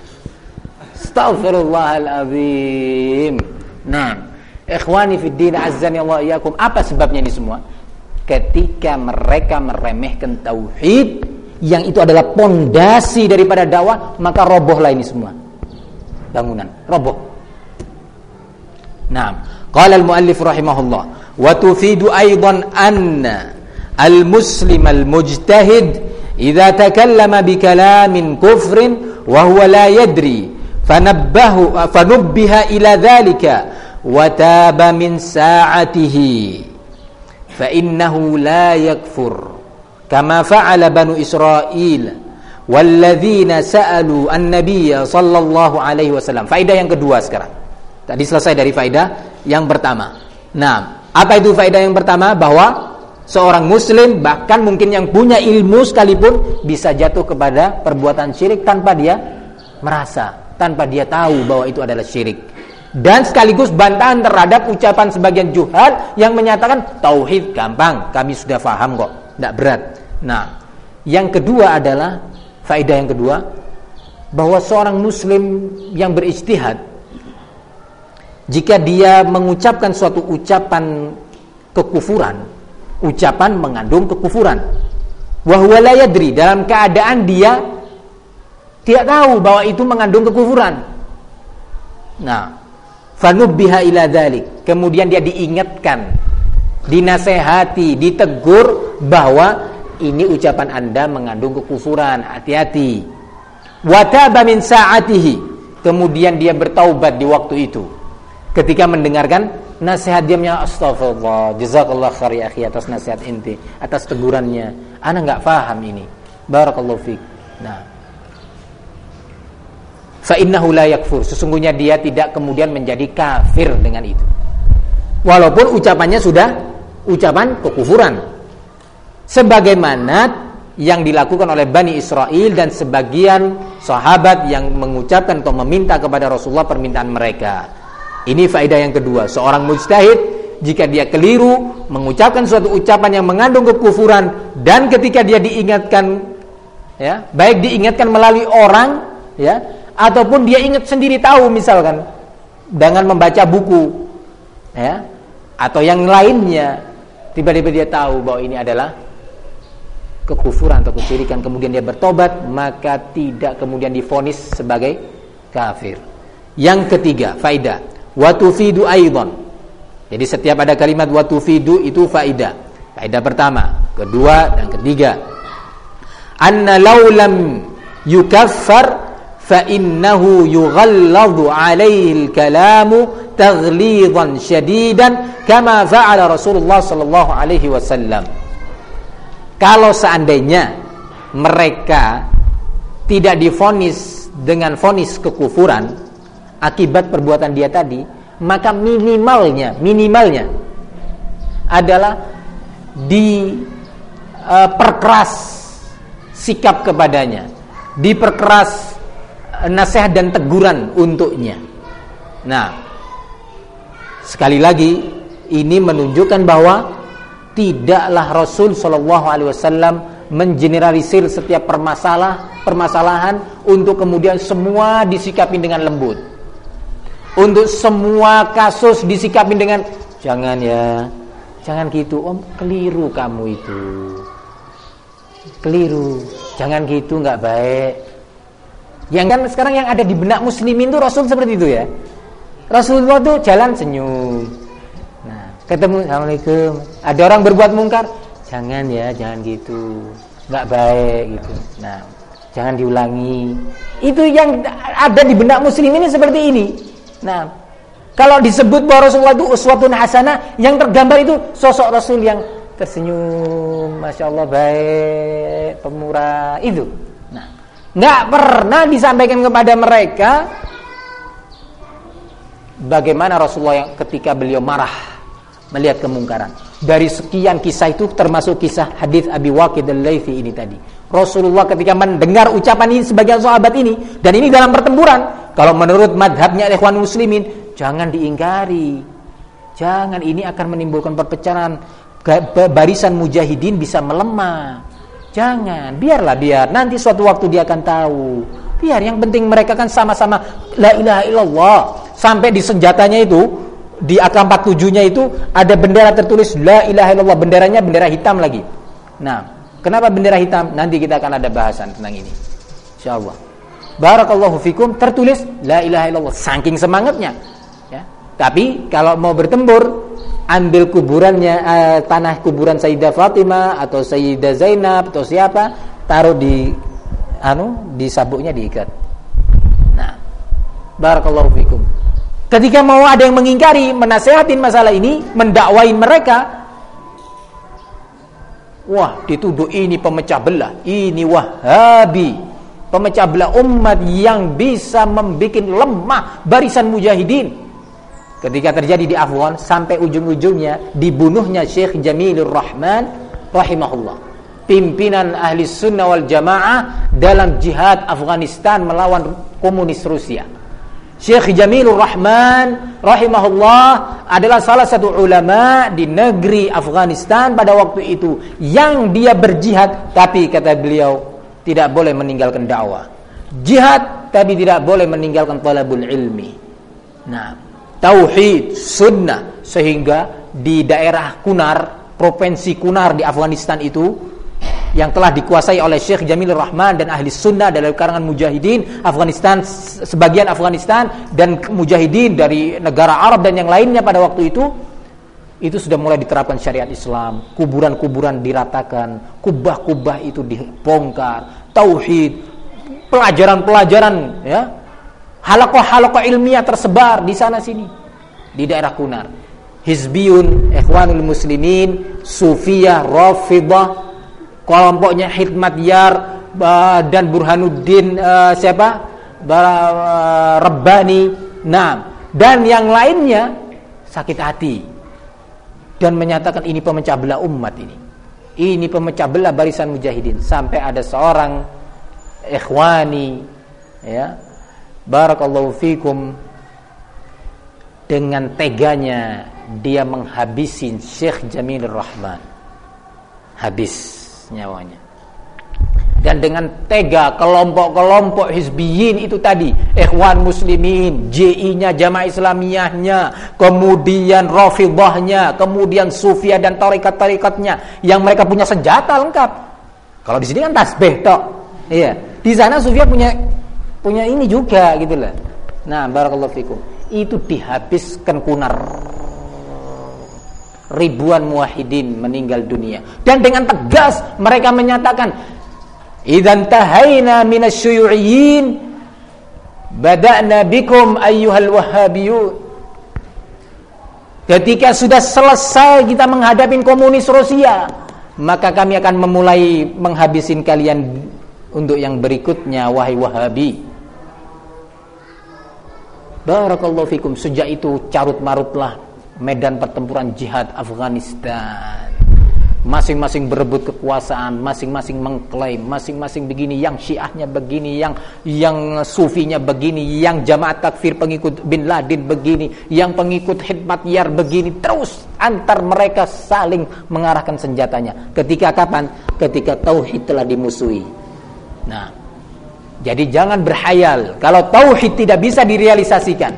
Speaker 1: astaghfirullahalazim. Nah, ikhwani fid din azzani Allah iyyakum, apa sebabnya ini semua? Ketika mereka meremehkan tauhid yang itu adalah pondasi daripada dakwah, maka robohlah ini semua. Bangunan roboh. Nah, qala al-muallif rahimahullah, wa tufidu aidan anna al-muslim al-mujtahid idza takallama bi kalamin kufrin wa huwa la yadri fanubbiha ila dhalika wa taba min sa'atihi fa innahu la yakfur kama fa'ala banu Israil walladzina sa'alu an-nabiyya sallallahu alaihi wasallam. Faedah yang kedua sekarang. Tadi selesai dari faedah yang pertama. Nah, apa itu faedah yang pertama? Bahwa seorang muslim, bahkan mungkin yang punya ilmu sekalipun, bisa jatuh kepada perbuatan syirik tanpa dia merasa, tanpa dia tahu bahwa itu adalah syirik. Dan sekaligus bantahan terhadap ucapan sebagian juhal yang menyatakan tauhid gampang, kami sudah paham kok, tidak berat. Nah, yang kedua adalah faedah yang kedua, bahwa seorang muslim yang berijtihad, jika dia mengucapkan suatu ucapan kekufuran, ucapan mengandung kekufuran, wa huwa la yadri, dalam keadaan dia tidak tahu bahwa itu mengandung kekufuran. Nah, fanubbiha ila dzalik, kemudian dia diingatkan, dinasehati, ditegur bahwa ini ucapan Anda mengandung kekufuran, hati-hati. Wa taba min sa'atihi, kemudian dia bertaubat di waktu itu. Ketika mendengarkan nasihat, dia menyatakan astagfirullah, jazakallah khair ya akhi atas nasihat inti, atas tegurannya. Ana enggak paham ini. Barakallahu fik. Nah, fa innahu la yakfur, sesungguhnya dia tidak kemudian menjadi kafir dengan itu. Walaupun ucapannya sudah ucapan kekufuran. Sebagaimana yang dilakukan oleh Bani Israel dan sebagian sahabat yang mengucapkan atau meminta kepada Rasulullah permintaan mereka. Ini faedah yang kedua. Seorang mujtahid, jika dia keliru mengucapkan suatu ucapan yang mengandung kekufuran, dan ketika dia diingatkan, ya, baik diingatkan melalui orang, ya, ataupun dia ingat sendiri tahu, misalkan dengan membaca buku, ya, atau yang lainnya, tiba-tiba dia tahu bahwa ini adalah kekufuran atau kesyirikan, kemudian dia bertobat, maka tidak kemudian divonis sebagai kafir. Yang ketiga, faedah wa tufidu aidan. Jadi setiap ada kalimat wa tufidu itu faedah. Faedah pertama, kedua, dan ketiga. Anna law lam yukaffar fa innahu yughalladu alaihi al-kalamu taghlidan syadidan kama fa'ala Rasulullah sallallahu alaihi wasallam. Kalau seandainya mereka tidak divonis dengan vonis kekufuran akibat perbuatan dia tadi, maka minimalnya adalah diperkeras sikap kepadanya, diperkeras nasihat dan teguran untuknya. Nah, sekali lagi ini menunjukkan bahwa tidaklah Rasul SAW mengeneralisir setiap permasalahan untuk kemudian semua disikapi dengan lembut. Untuk semua kasus disikapi dengan jangan ya, jangan gitu om, keliru kamu itu, keliru, jangan gitu, nggak baik. Yang kan sekarang yang ada di benak muslimin itu Rasul seperti itu ya. Rasulullah tuh jalan senyum. Nah, ketemu assalamualaikum, ada orang berbuat mungkar, jangan ya, jangan gitu, nggak baik gitu. Nah, jangan diulangi. Itu yang ada di benak muslimin ini seperti ini. Nah, kalau disebut bahwa Rasulullah itu uswatun hasanah, yang tergambar itu sosok Rasul yang tersenyum, masya Allah, baik, pemurah itu. Nah, nggak pernah disampaikan kepada mereka bagaimana Rasulullah yang ketika beliau marah melihat kemungkaran. Dari sekian kisah itu termasuk kisah hadis Abi Waqid al-Laythi ini tadi. Rasulullah ketika mendengar ucapan ini sebagian sahabat ini, dan ini dalam pertempuran, kalau menurut madhabnya ikhwan muslimin, jangan diingkari. Jangan, ini akan menimbulkan perpecahan. Barisan mujahidin bisa melemah. Jangan, biar nanti suatu waktu dia akan tahu. Biar, yang penting mereka kan sama-sama la ilaha illallah. Sampai di senjatanya itu, di AK-47-nya itu ada bendera tertulis la ilaha illallah, benderanya bendera hitam lagi. Nah, kenapa bendera hitam? Nanti kita akan ada bahasan tentang ini, insyaallah. Barakallahu fikum, tertulis la ilaha illallah, saking semangatnya ya. Tapi kalau mau bertempur, ambil kuburannya, tanah kuburan Sayyidah Fatimah atau Sayyidah Zainab atau siapa, taruh di sabuknya diikat. Nah, barakallahu fikum. Ketika mau ada yang mengingkari, menasehatin masalah ini, mendakwain mereka, wah, dituduh ini pemecah belah, ini Wahabi, pemecah belah umat yang bisa membuat lemah barisan mujahidin. Ketika terjadi di Afghan, sampai ujung-ujungnya dibunuhnya Syekh Jamilur Rahman rahimahullah, pimpinan ahli sunnah wal jamaah dalam jihad Afghanistan melawan komunis Rusia. Syekh Jamilur Rahman rahimahullah adalah salah satu ulama di negeri Afghanistan pada waktu itu yang dia berjihad, tapi kata beliau tidak boleh meninggalkan dakwah. Jihad tapi tidak boleh meninggalkan talabul ilmi. Nah, tauhid, sunnah, sehingga di daerah Kunar, provinsi Kunar di Afghanistan itu yang telah dikuasai oleh Syekh Jamilur Rahman dan ahli sunnah dari kalangan mujahidin Afghanistan, sebagian Afghanistan dan mujahidin dari negara Arab dan yang lainnya pada waktu itu sudah mulai diterapkan syariat Islam. Kuburan-kuburan diratakan, kubah-kubah itu dibongkar, tauhid, pelajaran-pelajaran, ya, halaqah-halaqah ilmiah tersebar di sana sini di daerah Kunar. Hizbiyun, Ikhwanul Muslimin, Sufiyah, Rafidah, kelompoknya Hikmat Yar dan Burhanuddin Rabbani, dan yang lainnya sakit hati dan menyatakan ini pemecah belah umat, ini pemecah belah barisan mujahidin. Sampai ada seorang ikhwani, ya, barakallahu fikum, dengan teganya dia menghabisin Syekh Jamilur Rahman, habis nyawanya. Dan dengan tega kelompok-kelompok hizbiyin itu tadi, Ikhwan Muslimin, JI-nya, Jamaah Islamiyahnya, kemudian Rafidhahnya, kemudian Sufiyah dan tarekat-tarekatnya, yang mereka punya senjata lengkap. Kalau di sini kan tasbih tok. Iya, di sana Sufiyah punya ini juga gitu lah. Nah, barakallahu fikum. Itu dihabiskan Kunar. Ribuan muwahhidin meninggal dunia, dan dengan tegas mereka menyatakan, idzan tahaina minasyuyu'iyyin bada'na bikum ayyuhal wahhabiyun. Ketika sudah selesai kita menghadapi komunis Rusia, maka kami akan memulai menghabisin kalian untuk yang berikutnya, wahai Wahabi. Barakallahu fikum. Sejak itu carut marutlah medan pertempuran jihad Afghanistan. Masing-masing berebut kekuasaan, masing-masing mengklaim, masing-masing begini, yang Syiahnya begini, yang Sufinya begini, yang Jamaat Takfir pengikut Bin Laden begini, yang pengikut Hikmat Yar begini. Terus antar mereka saling mengarahkan senjatanya. Ketika kapan? Ketika tauhid telah dimusuhi. Nah, jadi jangan berhayal kalau tauhid tidak bisa direalisasikan,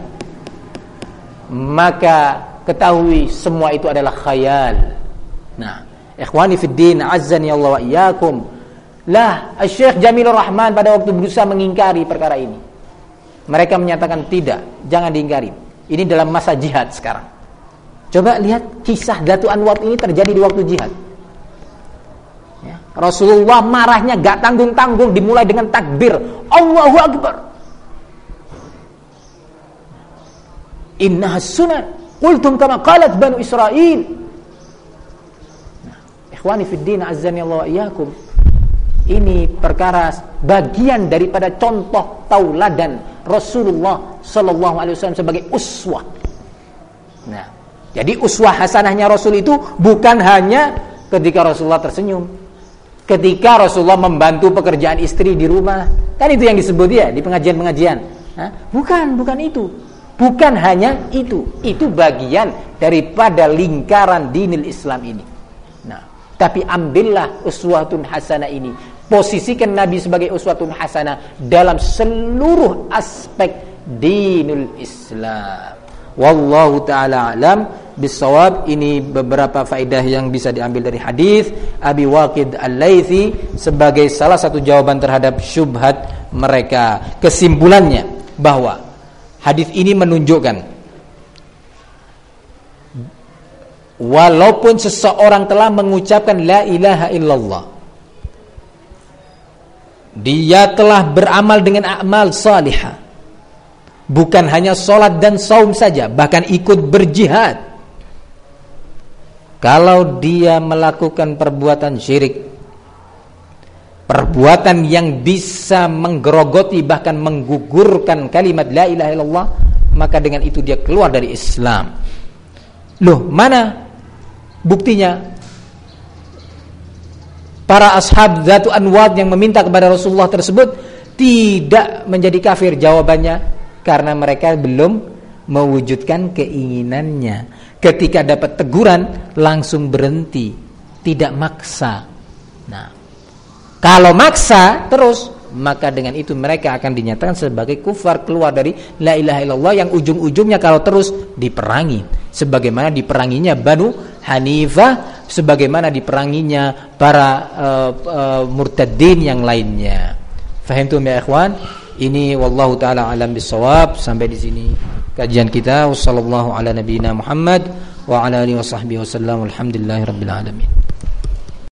Speaker 1: maka ketahui semua itu adalah khayal. Nah, ikhwani fiddin, azzani Allah wa iyyakum. Lah, Syekh Jamilur Rahman pada waktu berusaha mengingkari perkara ini, mereka menyatakan tidak, jangan diingkari. Ini dalam masa jihad sekarang. Coba lihat kisah Datu Anwar ini terjadi di waktu jihad. Ya, Rasulullah marahnya gak tanggung-tanggung, dimulai dengan takbir, Allahu Akbar. Innaha sunnah. Qultum kama qalat Banu Israil. Ikhwani fiddin, azzani Allah wa iyyakum. Ini perkara bagian daripada contoh tauladan Rasulullah sallallahu alaihi wasallam sebagai uswah. Nah, jadi uswah hasanahnya Rasul itu bukan hanya ketika Rasulullah tersenyum, ketika Rasulullah membantu pekerjaan istri di rumah. Kan itu yang disebut ya di pengajian-pengajian. Bukan itu. Bukan hanya itu bagian daripada lingkaran dinil Islam ini. Nah, tapi ambillah uswatun hasanah ini, posisikan Nabi sebagai uswatun hasanah dalam seluruh aspek dinul Islam. Wallahu taala alam bisawab. Ini beberapa faedah yang bisa diambil dari hadis Abi Waqid Al-Laitsi sebagai salah satu jawaban terhadap syubhat mereka. Kesimpulannya bahwa hadis ini menunjukkan walaupun seseorang telah mengucapkan la ilaha illallah, dia telah beramal dengan amal salihah, bukan hanya sholat dan saum saja, bahkan ikut berjihad. Kalau dia melakukan perbuatan syirik, perbuatan yang bisa menggerogoti bahkan menggugurkan kalimat la ilaha illallah, maka dengan itu dia keluar dari Islam. Loh, mana buktinya? Para ashab Dzatu Anwad yang meminta kepada Rasulullah tersebut tidak menjadi kafir. Jawabannya, karena mereka belum mewujudkan keinginannya. Ketika dapat teguran langsung berhenti, tidak maksa. Nah, kalau maksa terus, maka dengan itu mereka akan dinyatakan sebagai kufar, keluar dari la ilaha illallah, yang ujung-ujungnya kalau terus diperangi, sebagaimana diperanginya Banu Hanifah, sebagaimana diperanginya para murtadin yang lainnya. Fahimtum ya ikhwan? Ini wallahu taala alam bisawab. Sampai di sini kajian kita. Wassallallahu ala nabiyyina Muhammad wa ala alihi washabbihi wasallam. Alhamdulillahirabbil alamin.